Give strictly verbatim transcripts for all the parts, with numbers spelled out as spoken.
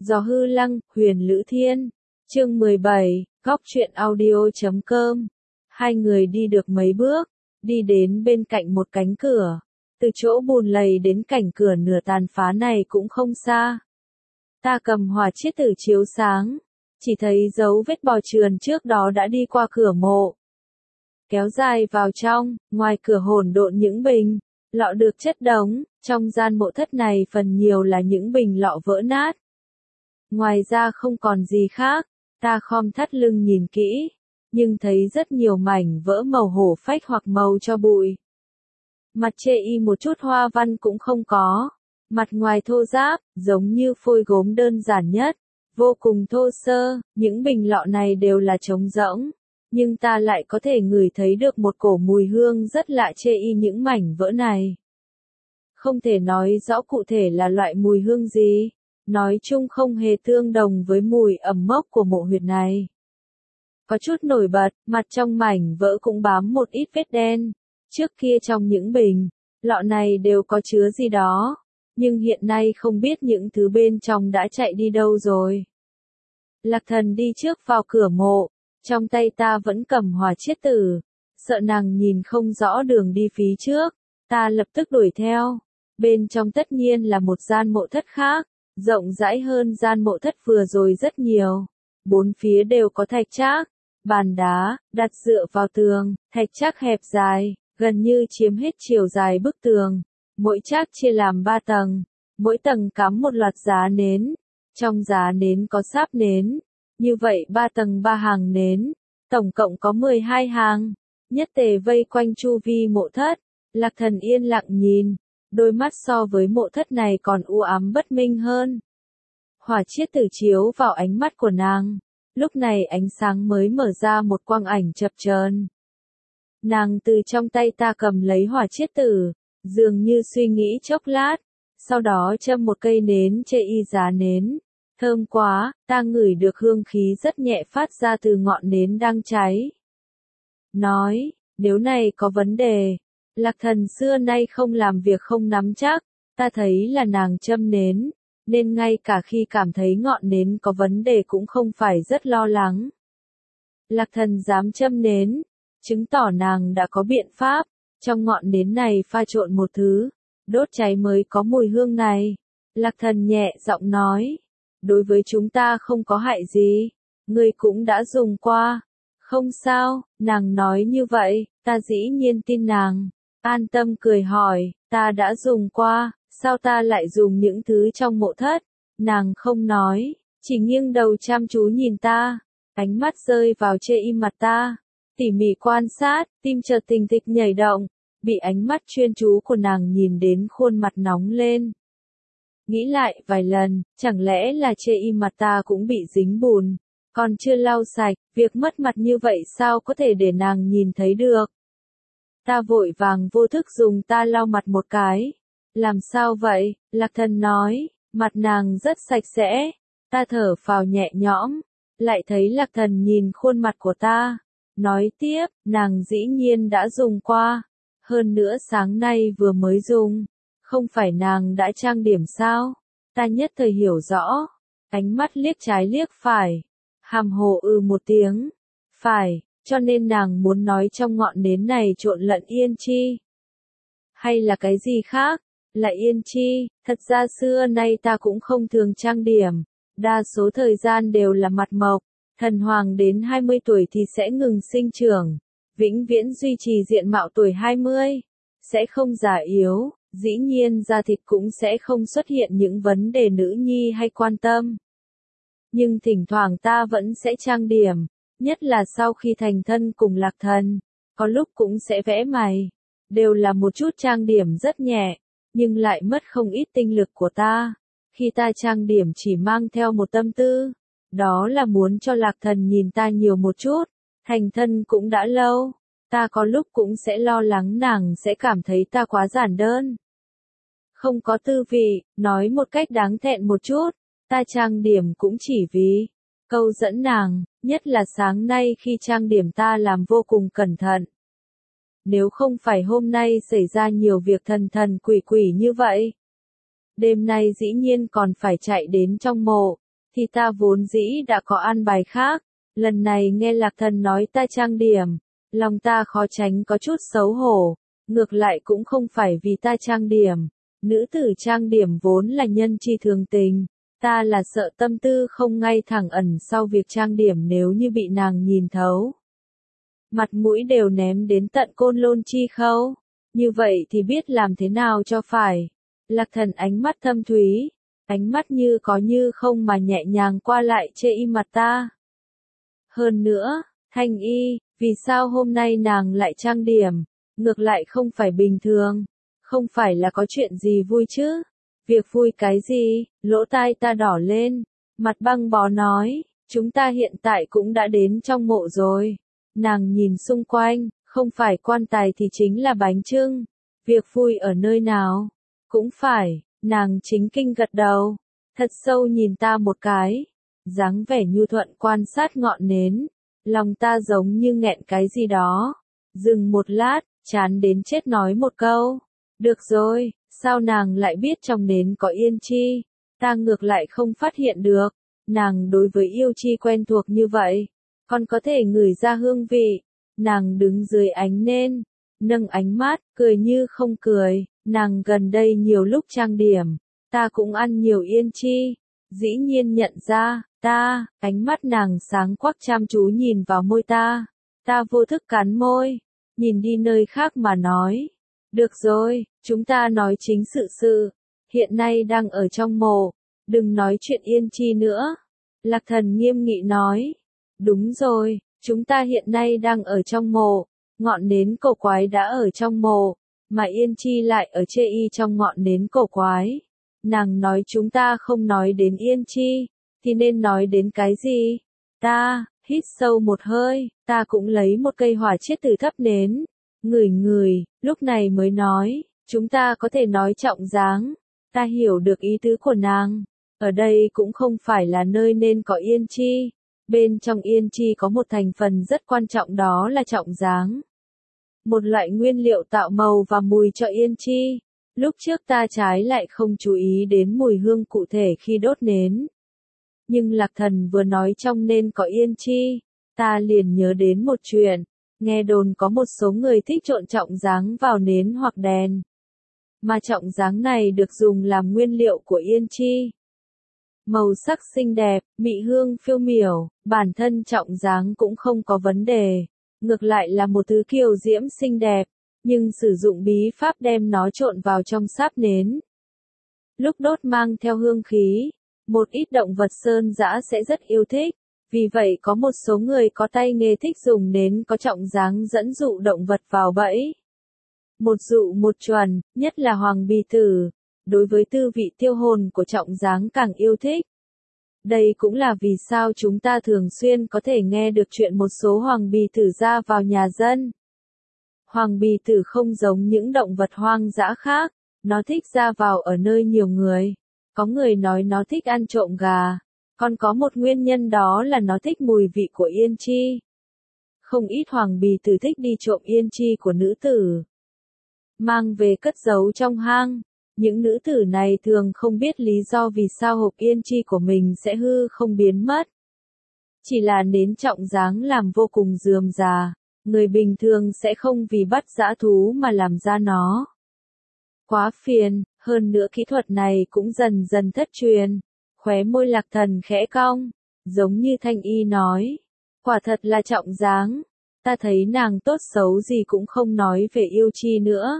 Gió hư lăng, huyền lữ thiên. Chương mười bảy, góc truyện audio chấm com. Hai người đi được mấy bước, đi đến bên cạnh một cánh cửa. Từ chỗ bùn lầy đến cảnh cửa nửa tàn phá này cũng không xa. Ta cầm hỏa chiết tử chiếu sáng, chỉ thấy dấu vết bò trườn trước đó đã đi qua cửa mộ. Kéo dài vào trong, ngoài cửa hỗn độn những bình, lọ được chất đống, trong gian mộ thất này phần nhiều là những bình lọ vỡ nát. Ngoài ra không còn gì khác, ta khom thắt lưng nhìn kỹ, nhưng thấy rất nhiều mảnh vỡ màu hổ phách hoặc màu cho bụi. Mặt chê y một chút hoa văn cũng không có, mặt ngoài thô ráp, giống như phôi gốm đơn giản nhất, vô cùng thô sơ, những bình lọ này đều là trống rỗng, nhưng ta lại có thể ngửi thấy được một cổ mùi hương rất lạ chê y những mảnh vỡ này. Không thể nói rõ cụ thể là loại mùi hương gì, nói chung không hề tương đồng với mùi ẩm mốc của mộ huyệt này. Có chút nổi bật, mặt trong mảnh vỡ cũng bám một ít vết đen. Trước kia trong những bình, lọ này đều có chứa gì đó, nhưng hiện nay không biết những thứ bên trong đã chạy đi đâu rồi. Lạc Thần đi trước vào cửa mộ, trong tay ta vẫn cầm hỏa chiết tử, sợ nàng nhìn không rõ đường đi phía trước, ta lập tức đuổi theo. Bên trong tất nhiên là một gian mộ thất khác, rộng rãi hơn gian mộ thất vừa rồi rất nhiều. Bốn phía đều có thạch trác, bàn đá, đặt dựa vào tường, thạch trác hẹp dài, gần như chiếm hết chiều dài bức tường. Mỗi trác chia làm ba tầng, mỗi tầng cắm một loạt giá nến, trong giá nến có sáp nến, như vậy ba tầng ba hàng nến, tổng cộng có mười hai hàng, nhất tề vây quanh chu vi mộ thất. Lạc Thần yên lặng nhìn, đôi mắt so với mộ thất này còn u ám bất minh hơn. Hỏa chiết tử chiếu vào ánh mắt của nàng, lúc này ánh sáng mới mở ra một quang ảnh chập chờn. Nàng từ trong tay ta cầm lấy hỏa chiết tử, dường như suy nghĩ chốc lát, sau đó châm một cây nến chê y giá nến. Thơm quá, ta ngửi được hương khí rất nhẹ phát ra từ ngọn nến đang cháy. Nói, nếu này có vấn đề, Lạc Thần xưa nay không làm việc không nắm chắc, ta thấy là nàng châm nến, nên ngay cả khi cảm thấy ngọn nến có vấn đề cũng không phải rất lo lắng. Lạc Thần dám châm nến, chứng tỏ nàng đã có biện pháp, trong ngọn nến này pha trộn một thứ, đốt cháy mới có mùi hương này. Lạc Thần nhẹ giọng nói, đối với chúng ta không có hại gì, ngươi cũng đã dùng qua. Không sao, nàng nói như vậy, ta dĩ nhiên tin nàng. An tâm cười hỏi, ta đã dùng qua, sao ta lại dùng những thứ trong mộ thất? Nàng không nói, chỉ nghiêng đầu chăm chú nhìn ta, ánh mắt rơi vào chê y mặt ta, tỉ mỉ quan sát, tim chợt thình thịch nhảy động, bị ánh mắt chuyên chú của nàng nhìn đến khuôn mặt nóng lên. Nghĩ lại vài lần, chẳng lẽ là chê y mặt ta cũng bị dính bùn, còn chưa lau sạch, việc mất mặt như vậy sao có thể để nàng nhìn thấy được? Ta vội vàng vô thức dùng ta lau mặt một cái. Làm sao vậy? Lạc Thần nói, mặt nàng rất sạch sẽ. Ta thở phào nhẹ nhõm, lại thấy Lạc Thần nhìn khuôn mặt của ta. Nói tiếp, nàng dĩ nhiên đã dùng qua. Hơn nữa sáng nay vừa mới dùng. Không phải nàng đã trang điểm sao? Ta nhất thời hiểu rõ. Ánh mắt liếc trái liếc phải. Hàm hồ ư một tiếng. Phải. Cho nên nàng muốn nói trong ngọn nến này trộn lẫn yên chi. Hay là cái gì khác? Là yên chi, thật ra xưa nay ta cũng không thường trang điểm. Đa số thời gian đều là mặt mộc. Thần hoàng đến hai mươi tuổi thì sẽ ngừng sinh trưởng. Vĩnh viễn duy trì diện mạo tuổi hai mươi. Sẽ không già yếu, dĩ nhiên da thịt cũng sẽ không xuất hiện những vấn đề nữ nhi hay quan tâm. Nhưng thỉnh thoảng ta vẫn sẽ trang điểm. Nhất là sau khi thành thân cùng Lạc Thần, có lúc cũng sẽ vẽ mày, đều là một chút trang điểm rất nhẹ, nhưng lại mất không ít tinh lực của ta. Khi ta trang điểm chỉ mang theo một tâm tư, đó là muốn cho Lạc Thần nhìn ta nhiều một chút. Thành thân cũng đã lâu, ta có lúc cũng sẽ lo lắng nàng sẽ cảm thấy ta quá giản đơn, không có tư vị. Nói một cách đáng thẹn một chút, ta trang điểm cũng chỉ vì câu dẫn nàng, nhất là sáng nay khi trang điểm ta làm vô cùng cẩn thận. Nếu không phải hôm nay xảy ra nhiều việc thần thần quỷ quỷ như vậy, đêm nay dĩ nhiên còn phải chạy đến trong mộ, thì ta vốn dĩ đã có an bài khác. Lần này nghe Lạc Thần nói ta trang điểm, lòng ta khó tránh có chút xấu hổ, ngược lại cũng không phải vì ta trang điểm. Nữ tử trang điểm vốn là nhân chi thường tình, ta là sợ tâm tư không ngay thẳng ẩn sau việc trang điểm nếu như bị nàng nhìn thấu. Mặt mũi đều ném đến tận Côn Lôn chi khâu, như vậy thì biết làm thế nào cho phải. Lạc Thần ánh mắt thâm thúy, ánh mắt như có như không mà nhẹ nhàng qua lại chê y mặt ta. Hơn nữa, Thanh Y, vì sao hôm nay nàng lại trang điểm, ngược lại không phải bình thường, không phải là có chuyện gì vui chứ? Việc vui cái gì? Lỗ tai ta đỏ lên, mặt băng bó nói, chúng ta hiện tại cũng đã đến trong mộ rồi. Nàng nhìn xung quanh, không phải quan tài thì chính là bánh chưng. Việc vui ở nơi nào? Cũng phải, nàng chính kinh gật đầu, thật sâu nhìn ta một cái, dáng vẻ nhu thuận quan sát ngọn nến, lòng ta giống như nghẹn cái gì đó. Dừng một lát, chán đến chết nói một câu, được rồi, sao nàng lại biết trong nến có yên chi? Ta ngược lại không phát hiện được, nàng đối với yêu chi quen thuộc như vậy, còn có thể ngửi ra hương vị. Nàng đứng dưới ánh nến, nâng ánh mắt, cười như không cười, nàng gần đây nhiều lúc trang điểm, ta cũng ăn nhiều yên chi, dĩ nhiên nhận ra, ta, ánh mắt nàng sáng quắc chăm chú nhìn vào môi ta, ta vô thức cắn môi, nhìn đi nơi khác mà nói, được rồi, chúng ta nói chính sự sự, hiện nay đang ở trong mộ, đừng nói chuyện yên chi nữa. Lạc Thần nghiêm nghị nói, đúng rồi, chúng ta hiện nay đang ở trong mộ, ngọn nến cổ quái đã ở trong mộ, mà yên chi lại ở chê y trong ngọn nến cổ quái. Nàng nói chúng ta không nói đến yên chi, thì nên nói đến cái gì? Ta, hít sâu một hơi, ta cũng lấy một cây hỏa chiết từ thấp nến, ngửi ngửi, lúc này mới nói, chúng ta có thể nói trọng dáng. Ta hiểu được ý tứ của nàng, ở đây cũng không phải là nơi nên có yên chi. Bên trong yên chi có một thành phần rất quan trọng, đó là trọng dáng. Một loại nguyên liệu tạo màu và mùi cho yên chi. Lúc trước ta trái lại không chú ý đến mùi hương cụ thể khi đốt nến. Nhưng Lạc Thần vừa nói trong nên có yên chi, ta liền nhớ đến một chuyện, nghe đồn có một số người thích trộn trọng dáng vào nến hoặc đèn. Mà trọng dáng này được dùng làm nguyên liệu của yên chi. Màu sắc xinh đẹp, mị hương phiêu miểu, bản thân trọng dáng cũng không có vấn đề, ngược lại là một thứ kiều diễm xinh đẹp, nhưng sử dụng bí pháp đem nó trộn vào trong sáp nến. Lúc đốt mang theo hương khí, một ít động vật sơn dã sẽ rất yêu thích, vì vậy có một số người có tay nghề thích dùng nến có trọng dáng dẫn dụ động vật vào bẫy. Một dụ một chuẩn, nhất là hoàng bì tử, đối với tư vị tiêu hồn của trọng dáng càng yêu thích. Đây cũng là vì sao chúng ta thường xuyên có thể nghe được chuyện một số hoàng bì tử ra vào nhà dân. Hoàng bì tử không giống những động vật hoang dã khác, nó thích ra vào ở nơi nhiều người. Có người nói nó thích ăn trộm gà, còn có một nguyên nhân đó là nó thích mùi vị của yên chi. Không ít hoàng bì tử thích đi trộm yên chi của nữ tử, mang về cất giấu trong hang. Những nữ tử này thường không biết lý do vì sao hộp yên chi của mình sẽ hư không biến mất. Chỉ là nến trọng dáng làm vô cùng rườm rà, người bình thường sẽ không vì bắt dã thú mà làm ra nó. Quá phiền, hơn nữa kỹ thuật này cũng dần dần thất truyền. Khóe môi Lạc Thần khẽ cong, giống như Thanh Y nói, quả thật là trọng dáng, ta thấy nàng tốt xấu gì cũng không nói về yêu chi nữa.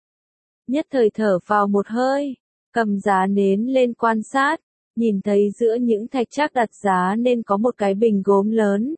Nhất thời thở vào một hơi, cầm giá nến lên quan sát, nhìn thấy giữa những thạch trác đặt giá nên có một cái bình gốm lớn.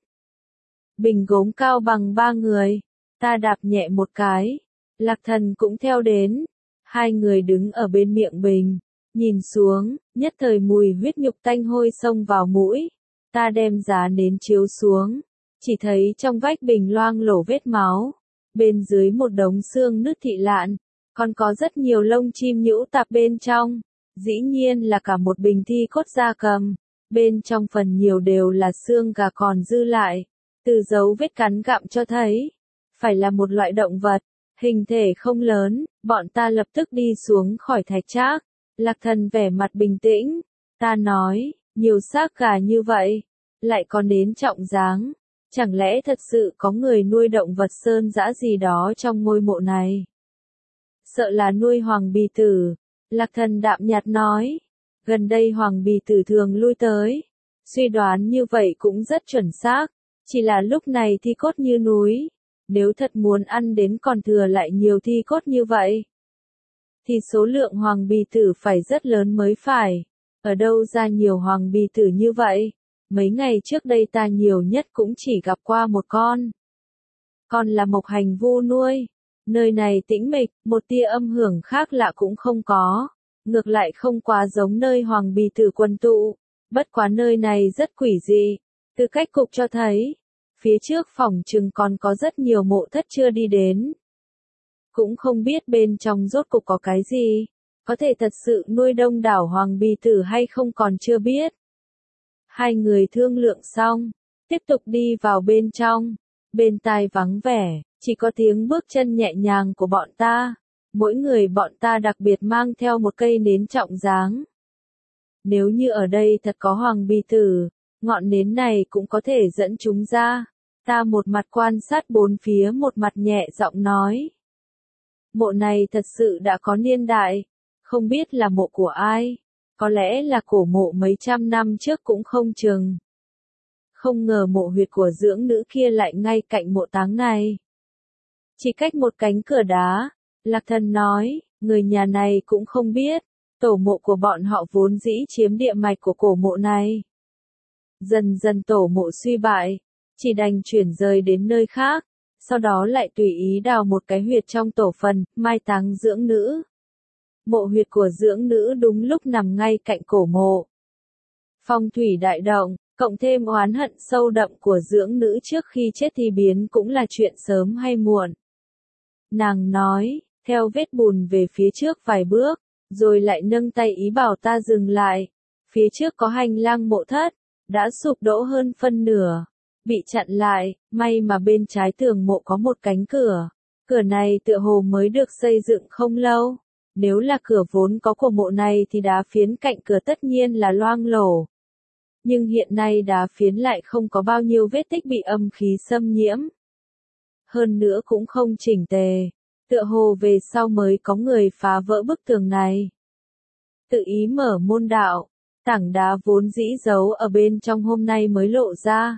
Bình gốm cao bằng ba người, ta đạp nhẹ một cái, Lạc Thần cũng theo đến, hai người đứng ở bên miệng bình, nhìn xuống, nhất thời mùi huyết nhục tanh hôi xông vào mũi, ta đem giá nến chiếu xuống, chỉ thấy trong vách bình loang lổ vết máu, bên dưới một đống xương nứt thị lạn. Còn có rất nhiều lông chim nhũ tạp bên trong, dĩ nhiên là cả một bình thi cốt gia cầm, bên trong phần nhiều đều là xương gà còn dư lại, từ dấu vết cắn gặm cho thấy, phải là một loại động vật, hình thể không lớn, bọn ta lập tức đi xuống khỏi thạch trác. Lạc Thần vẻ mặt bình tĩnh, ta nói, Nhiều xác gà như vậy, lại còn đến trọng dáng. Chẳng lẽ thật sự có người nuôi động vật sơn dã gì đó trong ngôi mộ này? Sợ là nuôi hoàng bì tử, Lạc Thần đạm nhạt nói. Gần đây hoàng bì tử thường lui tới. Suy đoán như vậy cũng rất chuẩn xác, chỉ là lúc này thi cốt như núi. Nếu thật muốn ăn đến còn thừa lại nhiều thi cốt như vậy, thì số lượng hoàng bì tử phải rất lớn mới phải. Ở đâu ra nhiều hoàng bì tử như vậy? Mấy ngày trước đây ta nhiều nhất cũng chỉ gặp qua một con. Còn là Mộc Hành Vu nuôi. Nơi này tĩnh mịch, một tia âm hưởng khác lạ cũng không có. Ngược lại không quá giống nơi hoàng bì tử quần tụ. Bất quá nơi này rất quỷ dị. Từ cách cục cho thấy, phía trước phòng chừng còn có rất nhiều mộ thất chưa đi đến. Cũng không biết bên trong rốt cục có cái gì. Có thể thật sự nuôi đông đảo hoàng bì tử hay không còn chưa biết. Hai người thương lượng xong, tiếp tục đi vào bên trong. Bên tai vắng vẻ, chỉ có tiếng bước chân nhẹ nhàng của bọn ta. Mỗi người bọn ta đặc biệt mang theo một cây nến trọng dáng. Nếu như ở đây thật có hoàng bì tử, ngọn nến này cũng có thể dẫn chúng ra. Ta một mặt quan sát bốn phía, một mặt nhẹ giọng nói. Mộ này thật sự đã có niên đại, không biết là mộ của ai, có lẽ là cổ mộ mấy trăm năm trước cũng không chừng. Không ngờ mộ huyệt của dưỡng nữ kia lại ngay cạnh mộ táng này. Chỉ cách một cánh cửa đá, Lạc Thần nói, người nhà này cũng không biết, tổ mộ của bọn họ vốn dĩ chiếm địa mạch của cổ mộ này. Dần dần tổ mộ suy bại, chỉ đành chuyển rời đến nơi khác, sau đó lại tùy ý đào một cái huyệt trong tổ phần, mai táng dưỡng nữ. Mộ huyệt của dưỡng nữ đúng lúc nằm ngay cạnh cổ mộ. Phong thủy đại động, cộng thêm oán hận sâu đậm của dưỡng nữ trước khi chết thì biến cũng là chuyện sớm hay muộn. Nàng nói, theo vết bùn về phía trước vài bước, rồi lại nâng tay ý bảo ta dừng lại. Phía trước có hành lang mộ thất, đã sụp đổ hơn phân nửa, bị chặn lại, may mà bên trái tường mộ có một cánh cửa. Cửa này tựa hồ mới được xây dựng không lâu. Nếu là cửa vốn có của mộ này thì đá phiến cạnh cửa tất nhiên là loang lổ. Nhưng hiện nay đá phiến lại không có bao nhiêu vết tích bị âm khí xâm nhiễm. Hơn nữa cũng không chỉnh tề, tựa hồ về sau mới có người phá vỡ bức tường này. Tự ý mở môn đạo, tảng đá vốn dĩ giấu ở bên trong hôm nay mới lộ ra.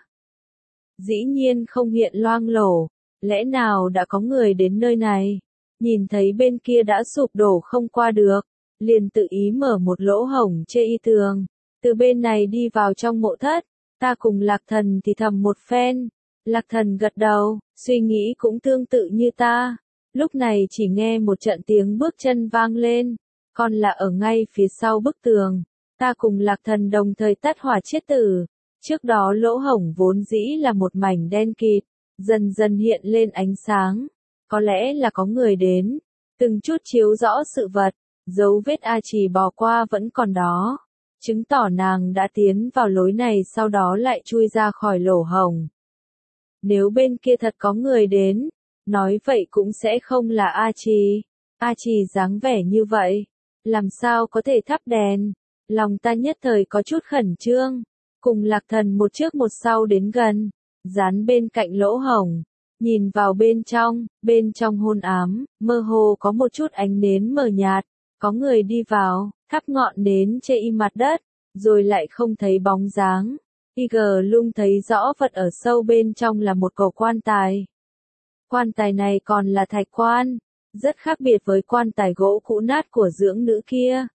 Dĩ nhiên không hiện loang lổ, lẽ nào đã có người đến nơi này, nhìn thấy bên kia đã sụp đổ không qua được, liền tự ý mở một lỗ hổng chê y tường, từ bên này đi vào trong mộ thất. Ta cùng Lạc Thần thì thầm một phen. Lạc Thần gật đầu, suy nghĩ cũng tương tự như ta. Lúc này chỉ nghe một trận tiếng bước chân vang lên, còn là ở ngay phía sau bức tường. Ta cùng Lạc Thần đồng thời tắt hỏa chiết tử. Trước đó lỗ hổng vốn dĩ là một mảnh đen kịt, dần dần hiện lên ánh sáng. Có lẽ là có người đến, từng chút chiếu rõ sự vật, dấu vết A Trì bò qua vẫn còn đó, chứng tỏ nàng đã tiến vào lối này sau đó lại chui ra khỏi lỗ hổng. Nếu bên kia thật có người đến, nói vậy cũng sẽ không là A Trì. A Trì dáng vẻ như vậy, làm sao có thể thắp đèn? Lòng ta nhất thời có chút khẩn trương, cùng Lạc Thần một trước một sau đến gần, dán bên cạnh lỗ hổng. Nhìn vào bên trong, bên trong hôn ám, mơ hồ có một chút ánh nến mờ nhạt, có người đi vào, thắp ngọn nến che y mặt đất, rồi lại không thấy bóng dáng. Y gờ lung thấy rõ vật ở sâu bên trong là một cổ quan tài. Quan tài này còn là thạch quan, rất khác biệt với quan tài gỗ cũ nát của dưỡng nữ kia.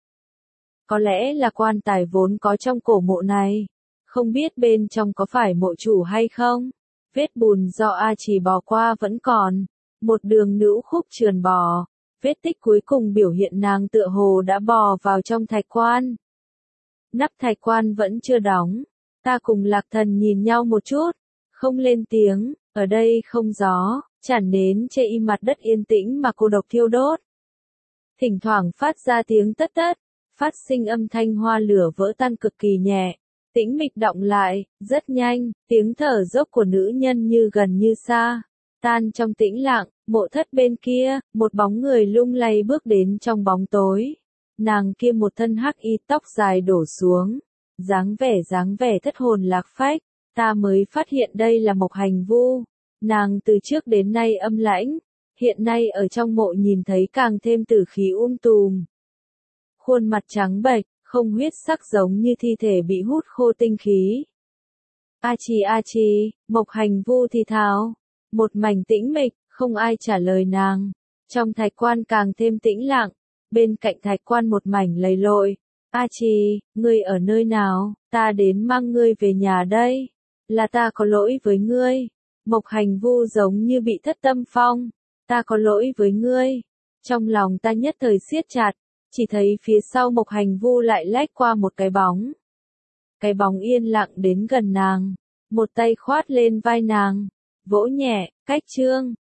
Có lẽ là quan tài vốn có trong cổ mộ này, không biết bên trong có phải mộ chủ hay không. Vết bùn do A Trì bò qua vẫn còn, một đường nữ khúc trườn bò, vết tích cuối cùng biểu hiện nàng tựa hồ đã bò vào trong thạch quan. Nắp thạch quan vẫn chưa đóng, ta cùng Lạc Thần nhìn nhau một chút, không lên tiếng, ở đây không gió, chản nến che y mặt đất yên tĩnh mà cô độc thiêu đốt. Thỉnh thoảng phát ra tiếng tất tất, phát sinh âm thanh hoa lửa vỡ tan cực kỳ nhẹ. Tĩnh mịch đọng lại, rất nhanh, tiếng thở dốc của nữ nhân như gần như xa. Tan trong tĩnh lặng, mộ thất bên kia, một bóng người lung lay bước đến trong bóng tối. Nàng kia một thân hắc y tóc dài đổ xuống, Dáng vẻ dáng vẻ thất hồn lạc phách, ta mới phát hiện đây là Mộc Hành Vu. Nàng từ trước đến nay âm lãnh, hiện nay ở trong mộ nhìn thấy càng thêm tử khí um tùm. Khuôn mặt trắng bệch, không huyết sắc giống như thi thể bị hút khô tinh khí. A chi a chi, Mộc Hành Vu thì thào. Một mảnh tĩnh mịch, không ai trả lời nàng. Trong thạch quan càng thêm tĩnh lặng, bên cạnh thạch quan một mảnh lầy lội. A chi, ngươi ở nơi nào, ta đến mang ngươi về nhà đây. Là ta có lỗi với ngươi. Mộc Hành Vu giống như bị thất tâm phong. Ta có lỗi với ngươi. Trong lòng ta nhất thời siết chặt, chỉ thấy phía sau Mộc Hành Vu lại lách qua một cái bóng. Cái bóng yên lặng đến gần nàng, một tay khoát lên vai nàng, vỗ nhẹ, cách trương,